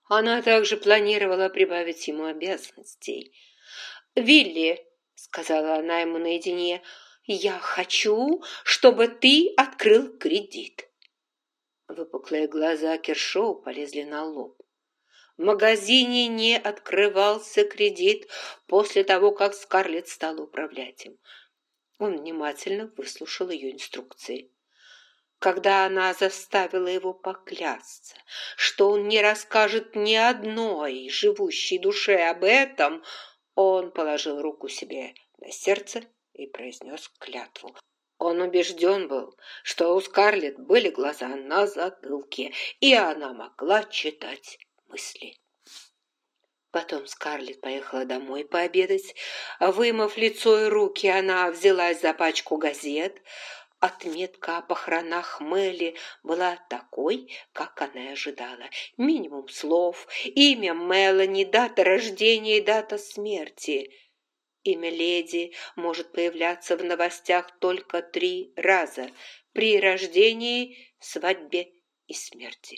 Она также планировала прибавить ему обязанностей. «Вилли», — сказала она ему наедине, — «я хочу, чтобы ты открыл кредит». Выпуклые глаза Кершоу полезли на лоб. В магазине не открывался кредит после того, как Скарлетт стала управлять им. Он внимательно выслушал ее инструкции. Когда она заставила его поклясться, что он не расскажет ни одной живущей душе об этом, он положил руку себе на сердце и произнес клятву. Он убежден был, что у Скарлетт были глаза на затылке, и она могла читать мысли. Потом Скарлетт поехала домой пообедать. Вымыв лицо и руки, она взялась за пачку газет. Отметка о похоронах Мелли была такой, как она и ожидала. Минимум слов, имя Мелани, дата рождения и дата смерти. Имя леди может появляться в новостях только 3 раза – при рождении, свадьбе и смерти.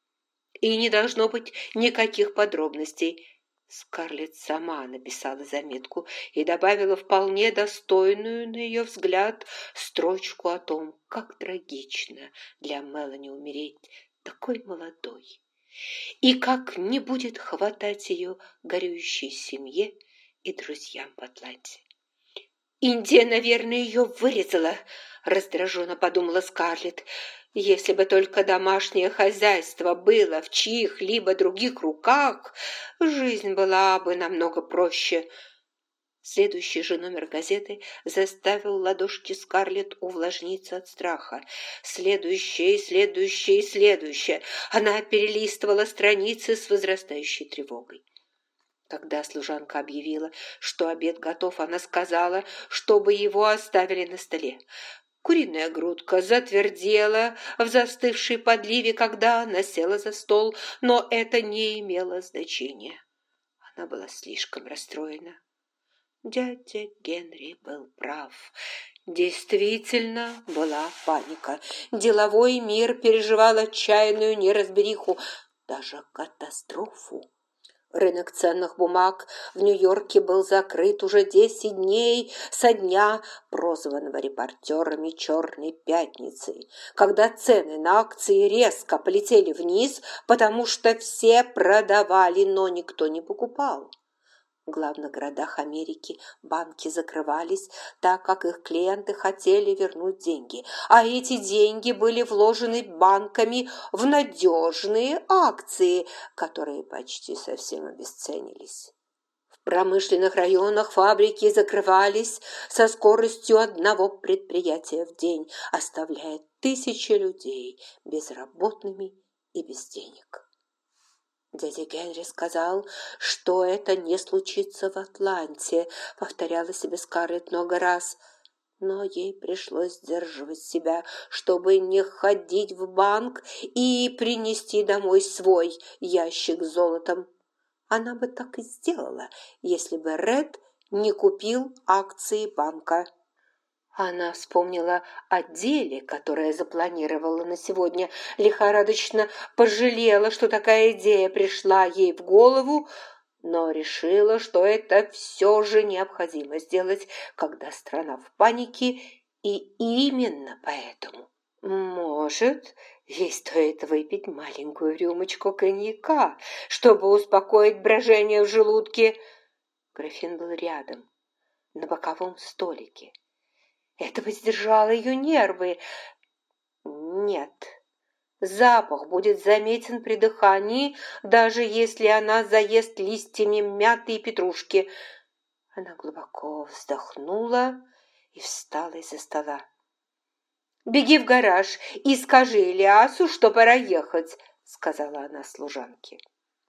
И не должно быть никаких подробностей. Скарлетт сама написала заметку и добавила вполне достойную, на ее взгляд, строчку о том, как трагично для Мелани умереть такой молодой, и как не будет хватать ее горюющей семье и друзьям в Атланте. «Индия, наверное, ее вырезала», – раздраженно подумала Скарлетт. «Если бы только домашнее хозяйство было в чьих-либо других руках, жизнь была бы намного проще». Следующий же номер газеты заставил ладошки Скарлетт увлажниться от страха. Следующее, следующее, следующее. Она перелистывала страницы с возрастающей тревогой. Когда служанка объявила, что обед готов, она сказала, чтобы его оставили на столе. Куриная грудка затвердела в застывшей подливе, когда она села за стол, но это не имело значения. Она была слишком расстроена. Дядя Генри был прав. Действительно была паника. Деловой мир переживал отчаянную неразбериху, даже катастрофу. Рынок ценных бумаг в Нью-Йорке был закрыт уже 10 дней со дня, прозванного репортерами «Черной пятницей», когда цены на акции резко полетели вниз, потому что все продавали, но никто не покупал. В главных городах Америки банки закрывались, так как их клиенты хотели вернуть деньги, а эти деньги были вложены банками в надежные акции, которые почти совсем обесценились. В промышленных районах фабрики закрывались со скоростью одного предприятия в день, оставляя тысячи людей безработными и без денег. Дядя Генри сказал, что это не случится в Атланте, повторяла себе Скарлетт много раз, но ей пришлось сдерживать себя, чтобы не ходить в банк и принести домой свой ящик с золотом. Она бы так и сделала, если бы Ред не купил акции банка. Она вспомнила о деле, которое запланировала на сегодня, лихорадочно пожалела, что такая идея пришла ей в голову, но решила, что это все же необходимо сделать, когда страна в панике, и именно поэтому. Может, ей стоит выпить маленькую рюмочку коньяка, чтобы успокоить брожение в желудке. Графин был рядом, на боковом столике. Это воздержало ее нервы. Нет, запах будет заметен при дыхании, даже если она заест листьями мяты и петрушки. Она глубоко вздохнула и встала из-за стола. «Беги в гараж и скажи Элиасу, что пора ехать», — сказала она служанке.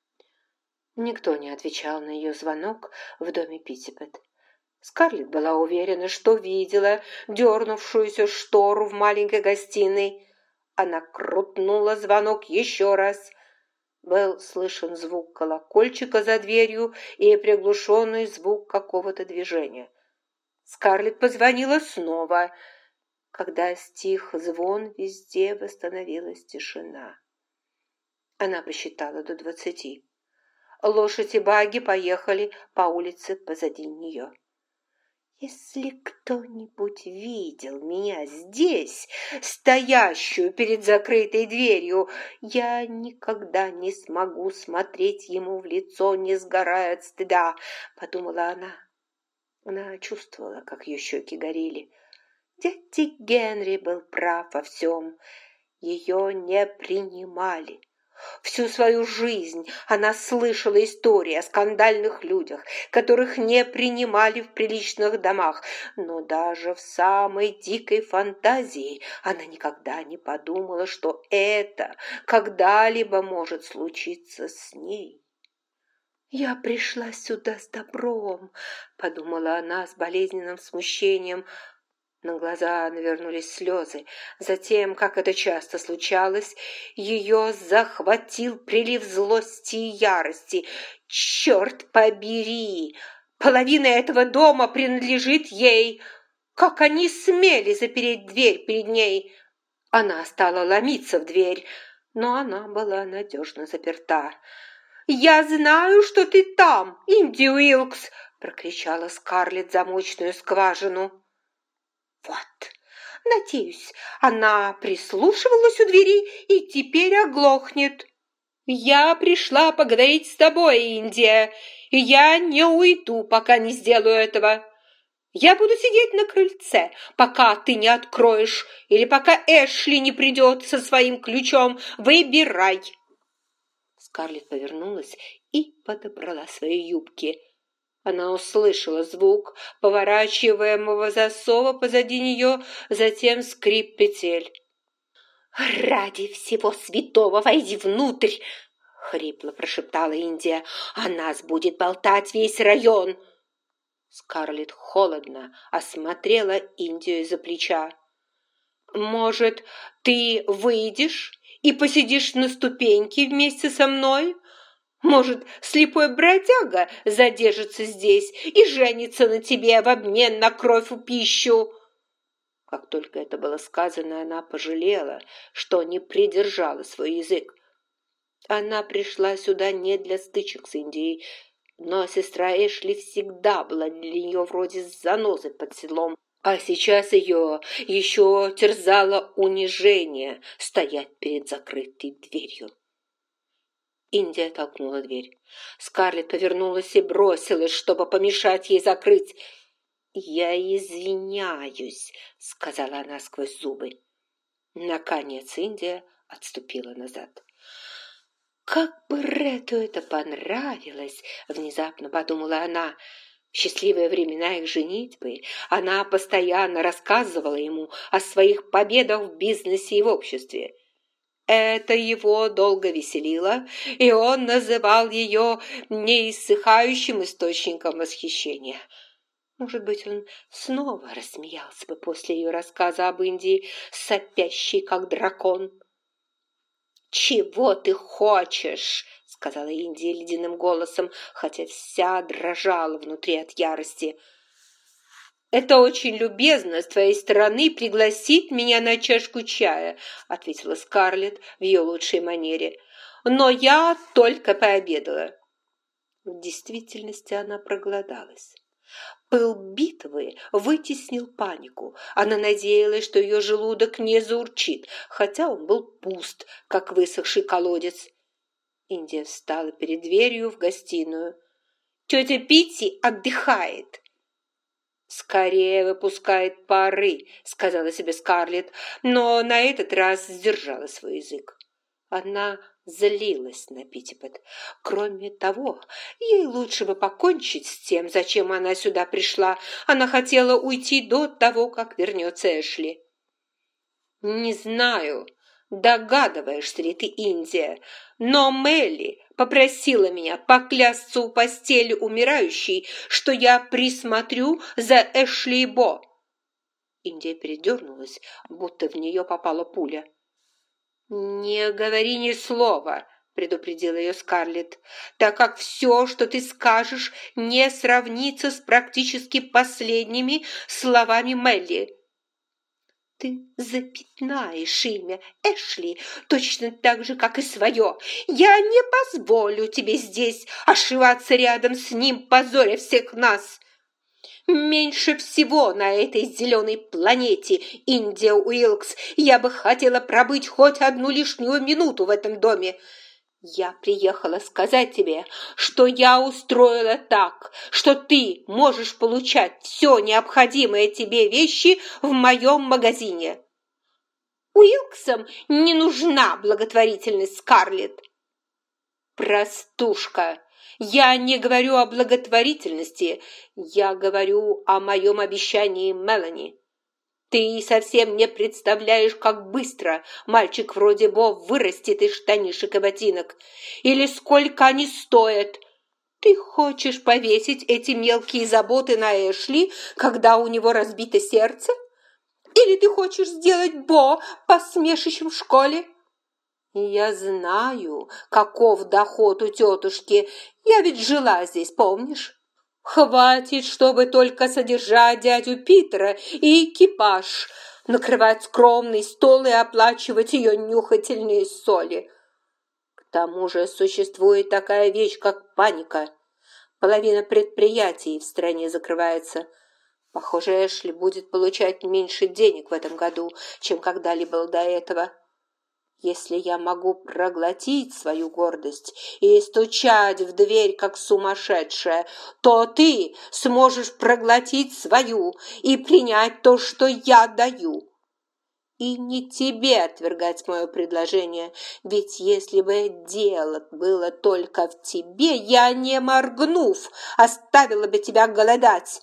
Никто не отвечал на ее звонок в доме Питтипэт. Скарлетт была уверена, что видела дернувшуюся штору в маленькой гостиной. Она крутнула звонок еще раз. Был слышен звук колокольчика за дверью и приглушенный звук какого-то движения. Скарлетт позвонила снова. Когда стих звон, везде восстановилась тишина. Она посчитала до 20. Лошадь и багги поехали по улице позади нее. Если кто-нибудь видел меня здесь, стоящую перед закрытой дверью, я никогда не смогу смотреть ему в лицо, не сгорая от стыда, подумала она. Она чувствовала, как ее щеки горели. Дядя Генри был прав во всем. Ее не принимали. Всю свою жизнь она слышала истории о скандальных людях, которых не принимали в приличных домах, но даже в самой дикой фантазии она никогда не подумала, что это когда-либо может случиться с ней. «Я пришла сюда с добром», — подумала она с болезненным смущением. На глаза навернулись слезы. Затем, как это часто случалось, ее захватил прилив злости и ярости. «Черт побери! Половина этого дома принадлежит ей! Как они смели запереть дверь перед ней!» Она стала ломиться в дверь, но она была надежно заперта. «Я знаю, что ты там, Инди Уилкс!» – прокричала Скарлетт замочную скважину. Вот, надеюсь, она прислушивалась у двери и теперь оглохнет. Я пришла поговорить с тобой, Индия, и я не уйду, пока не сделаю этого. Я буду сидеть на крыльце, пока ты не откроешь, или пока Эшли не придет со своим ключом. Выбирай. Скарлетт повернулась и подобрала свои юбки. Она услышала звук поворачиваемого засова позади нее, затем скрип петель. «Ради всего святого войди внутрь!» — хрипло прошептала Индия. «О нас будет болтать весь район!» Скарлетт холодно осмотрела Индию из-за плеча. «Может, ты выйдешь и посидишь на ступеньке вместе со мной? Может, слепой бродяга задержится здесь и женится на тебе в обмен на кровь и пищу?» Как только это было сказано, она пожалела, что не придержала свой язык. Она пришла сюда не для стычек с Индией, но сестра Эшли всегда была для нее вроде занозы под седлом, а сейчас ее еще терзало унижение стоять перед закрытой дверью. Индия толкнула дверь. Скарлетт повернулась и бросилась, чтобы помешать ей закрыть. «Я извиняюсь», — сказала она сквозь зубы. Наконец Индия отступила назад. «Как бы Рету это понравилось!» — внезапно подумала она. В счастливые времена их женитьбы она постоянно рассказывала ему о своих победах в бизнесе и в обществе. Это его долго веселило, и он называл ее неиссыхающим источником восхищения. Может быть, он снова рассмеялся бы после ее рассказа об Индии, сопящей, как дракон. «Чего ты хочешь?» — сказала Индия ледяным голосом, хотя вся дрожала внутри от ярости. «Это очень любезно с твоей стороны пригласить меня на чашку чая», — ответила Скарлетт в ее лучшей манере. «Но я только пообедала». В действительности она проголодалась. Пыл битвы вытеснил панику. Она надеялась, что ее желудок не заурчит, хотя он был пуст, как высохший колодец. Индия встала перед дверью в гостиную. «Тетя Питти отдыхает». «Скорее выпускает пары», — сказала себе Скарлетт, но на этот раз сдержала свой язык. Она злилась на Питтипэт. Кроме того, ей лучше бы покончить с тем, зачем она сюда пришла. Она хотела уйти до того, как вернется Эшли. «Не знаю, догадываешься ли ты, Индия, но Мелли попросила меня поклясться у постели умирающей, что я присмотрю за Эшли и Бо». Индия передернулась, будто в нее попала пуля. «Не говори ни слова», — предупредила ее Скарлетт, «так как все, что ты скажешь, не сравнится с практически последними словами Мелли». Ты запятнаешь имя Эшли точно так же, как и свое. Я не позволю тебе здесь ошиваться рядом с ним, позоря всех нас. Меньше всего на этой зеленой планете, Индия Уилкс, я бы хотела пробыть хоть одну лишнюю минуту в этом доме. Я приехала сказать тебе, что я устроила так, что ты можешь получать все необходимые тебе вещи в моем магазине. Уилксам не нужна благотворительность, Скарлетт. Простушка, я не говорю о благотворительности, я говорю о моем обещании Мелани. Ты совсем не представляешь, как быстро мальчик вроде Бо вырастет из штанишек и ботинок, или сколько они стоят. Ты хочешь повесить эти мелкие заботы на Эшли, когда у него разбито сердце? Или ты хочешь сделать Бо посмешищем в школе? Я знаю, каков доход у тетушки. Я ведь жила здесь, помнишь? Хватит, чтобы только содержать дядю Питера и экипаж, накрывать скромный стол и оплачивать ее нюхательные соли. К тому же существует такая вещь, как паника. Половина предприятий в стране закрывается. Похоже, Эшли будет получать меньше денег в этом году, чем когда-либо до этого. Если я могу проглотить свою гордость и стучать в дверь, как сумасшедшая, то ты сможешь проглотить свою и принять то, что я даю. И не тебе отвергать мое предложение, ведь если бы дело было только в тебе, я, не моргнув, оставила бы тебя голодать.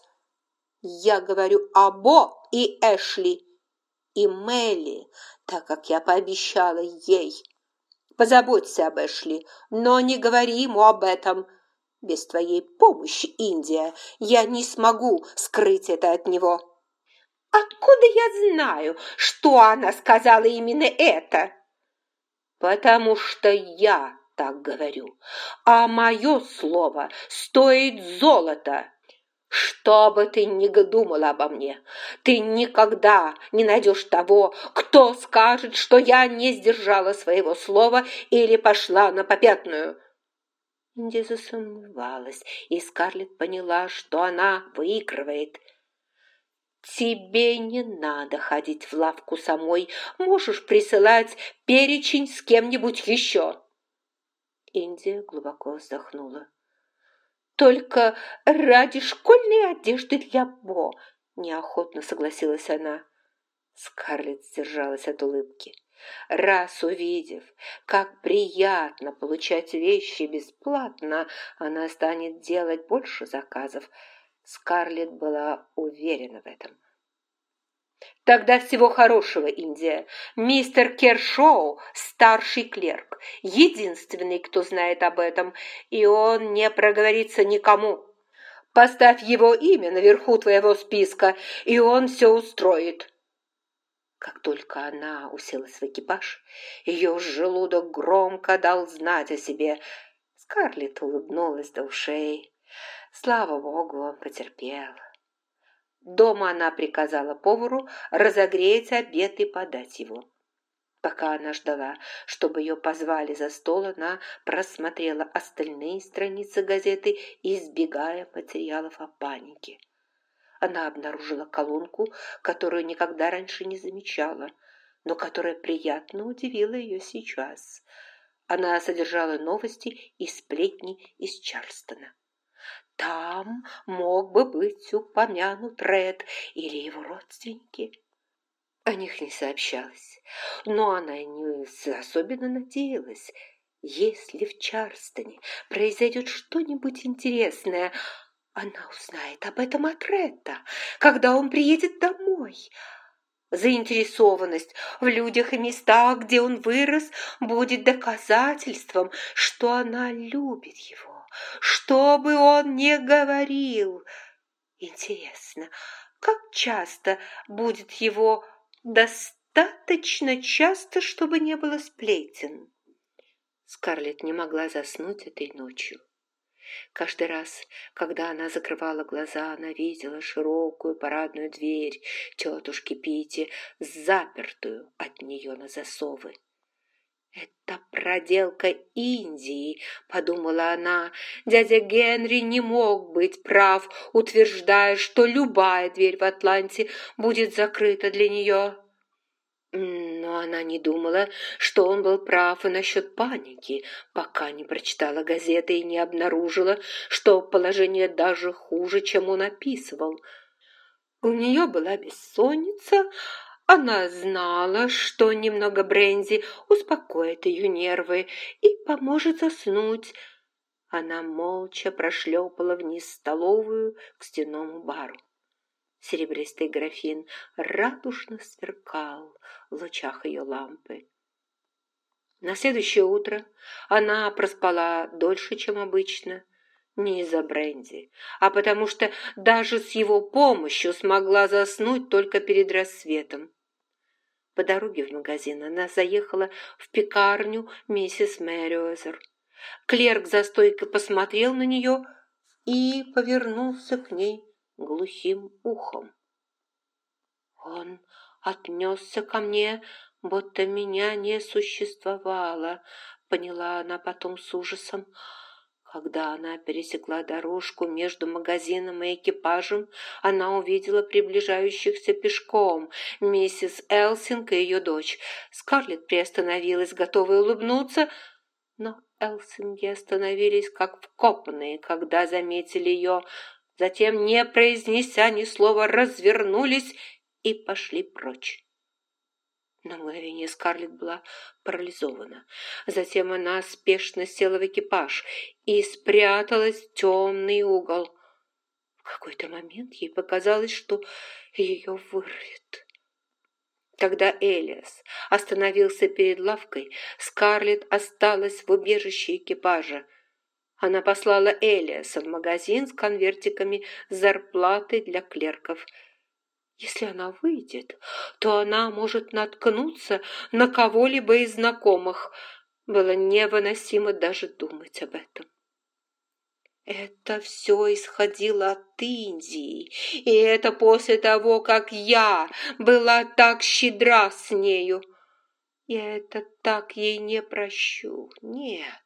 Я говорю о Бо и Эшли, и Мелли, так как я пообещала ей. Позаботься об Эшли, но не говори ему об этом. Без твоей помощи, Индия, я не смогу скрыть это от него. Откуда я знаю, что она сказала именно это? Потому что я так говорю, а мое слово стоит золота. Что бы ты ни думала обо мне, ты никогда не найдешь того, кто скажет, что я не сдержала своего слова или пошла на попятную. Инди засомневалась, и Скарлетт поняла, что она выигрывает. Тебе не надо ходить в лавку самой, можешь присылать перечень с кем-нибудь еще. Индия глубоко вздохнула. Только ради школьной одежды для Бо, неохотно согласилась она. Скарлетт сдержалась от улыбки. Раз увидев, как приятно получать вещи бесплатно, она станет делать больше заказов. Скарлетт была уверена в этом. Тогда всего хорошего, Индия. Мистер Кершоу – старший клерк, единственный, кто знает об этом, и он не проговорится никому. Поставь его имя наверху твоего списка, и он все устроит. Как только она уселась в экипаж, ее желудок громко дал знать о себе. Скарлетт улыбнулась до ушей. Слава богу, он потерпел. Дома она приказала повару разогреть обед и подать его. Пока она ждала, чтобы ее позвали за стол, она просмотрела остальные страницы газеты, избегая материалов о панике. Она обнаружила колонку, которую никогда раньше не замечала, но которая приятно удивила ее сейчас. Она содержала новости и сплетни из Чарльстона. Там мог бы быть упомянут Ред или его родственники. О них не сообщалось, но она не особенно надеялась. Если в Чарльстоне произойдет что-нибудь интересное, она узнает об этом от Ретта, когда он приедет домой. Заинтересованность в людях и местах, где он вырос, будет доказательством, что она любит его. Что бы он ни говорил. Интересно, как часто будет его достаточно часто, чтобы не было сплетен? Скарлетт не могла заснуть этой ночью. Каждый раз, когда она закрывала глаза, она видела широкую парадную дверь тетушки Питти, запертую от нее на засовы. «Это проделка Индии», — подумала она. Дядя Генри не мог быть прав, утверждая, что любая дверь в Атланте будет закрыта для нее. Но она не думала, что он был прав и насчет паники, пока не прочитала газеты и не обнаружила, что положение даже хуже, чем он описывал. У нее была бессонница. Она знала, что немного бренди успокоит ее нервы и поможет заснуть. Она молча прошлепала вниз в столовую к стенному бару. Серебристый графин радужно сверкал в лучах ее лампы. На следующее утро она проспала дольше, чем обычно, не из-за бренди, а потому что даже с его помощью смогла заснуть только перед рассветом. По дороге в магазин она заехала в пекарню миссис Мэриуэзер. Клерк за стойкой посмотрел на нее и повернулся к ней глухим ухом. Он отнесся ко мне, будто меня не существовало, поняла она потом с ужасом. Когда она пересекла дорожку между магазином и экипажем, она увидела приближающихся пешком миссис Элсинг и ее дочь. Скарлетт приостановилась, готовая улыбнуться, но Элсинги остановились как вкопанные, когда заметили ее. Затем, не произнеся ни слова, развернулись и пошли прочь. На мгновение Скарлетт была парализована. Затем она спешно села в экипаж и спряталась в темный угол. В какой-то момент ей показалось, что ее вырвет. Когда Элиас остановился перед лавкой, Скарлетт осталась в убежище экипажа. Она послала Элиаса в магазин с конвертиками с зарплатой для клерков. Если она выйдет, то она может наткнуться на кого-либо из знакомых. Было невыносимо даже думать об этом. Это все исходило от Индии, и это после того, как я была так щедра с нею. Я это так ей не прощу. Нет,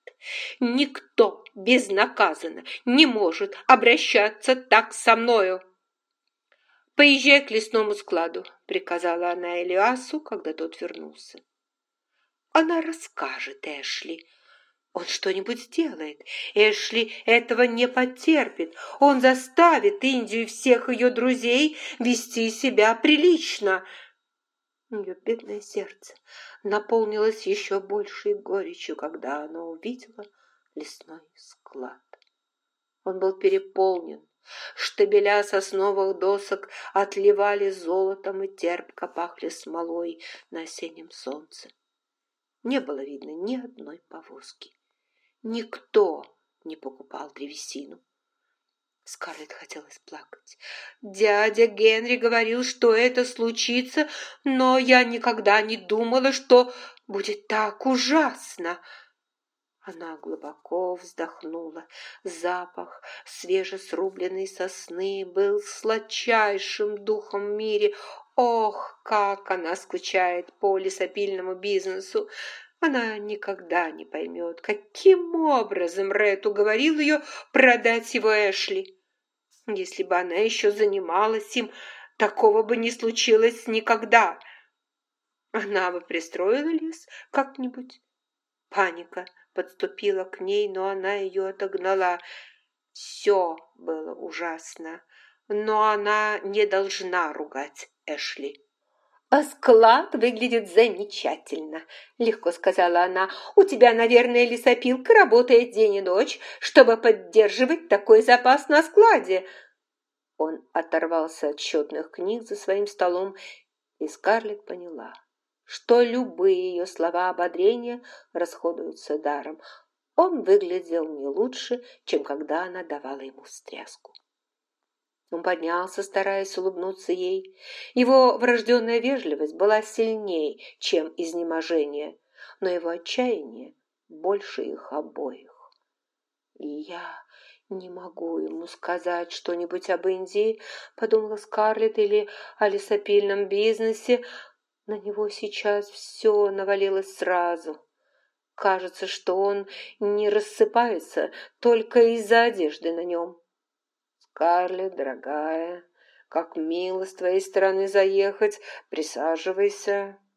никто безнаказанно не может обращаться так со мною. «Поезжай к лесному складу», — приказала она Элиасу, когда тот вернулся. Она расскажет Эшли. Он что-нибудь сделает. Эшли этого не потерпит. Он заставит Индию и всех ее друзей вести себя прилично. Ее бедное сердце наполнилось еще большей горечью, когда она увидела лесной склад. Он был переполнен. Штабеля сосновых досок отливали золотом и терпко пахли смолой на осеннем солнце. Не было видно ни одной повозки. Никто не покупал древесину. Скарлетт хотелось плакать. Дядя Генри говорил, что это случится, но я никогда не думала, что будет так ужасно. Она глубоко вздохнула. Запах свежесрубленной сосны был сладчайшим духом в мире. Ох, как она скучает по лесопильному бизнесу! Она никогда не поймет, каким образом Ред уговорил ее продать его Эшли. Если бы она еще занималась им, такого бы не случилось никогда. Она бы пристроила лес как-нибудь. Паника подступила к ней, но она ее отогнала. Все было ужасно, но она не должна ругать Эшли. «А склад выглядит замечательно», — легко сказала она. «У тебя, наверное, лесопилка работает день и ночь, чтобы поддерживать такой запас на складе». Он оторвался от счетных книг за своим столом, и Скарлетт поняла, что любые ее слова ободрения расходуются даром. Он выглядел не лучше, чем когда она давала ему встряску. Он поднялся, стараясь улыбнуться ей. Его врожденная вежливость была сильнее, чем изнеможение, но его отчаяние больше их обоих. «Я не могу ему сказать что-нибудь об Индии», — подумала Скарлетт, «или о лесопильном бизнесе. На него сейчас все навалилось сразу. Кажется, что он не рассыпается только из-за одежды на нем». «Скарлетт, дорогая, как мило с твоей стороны заехать. Присаживайся».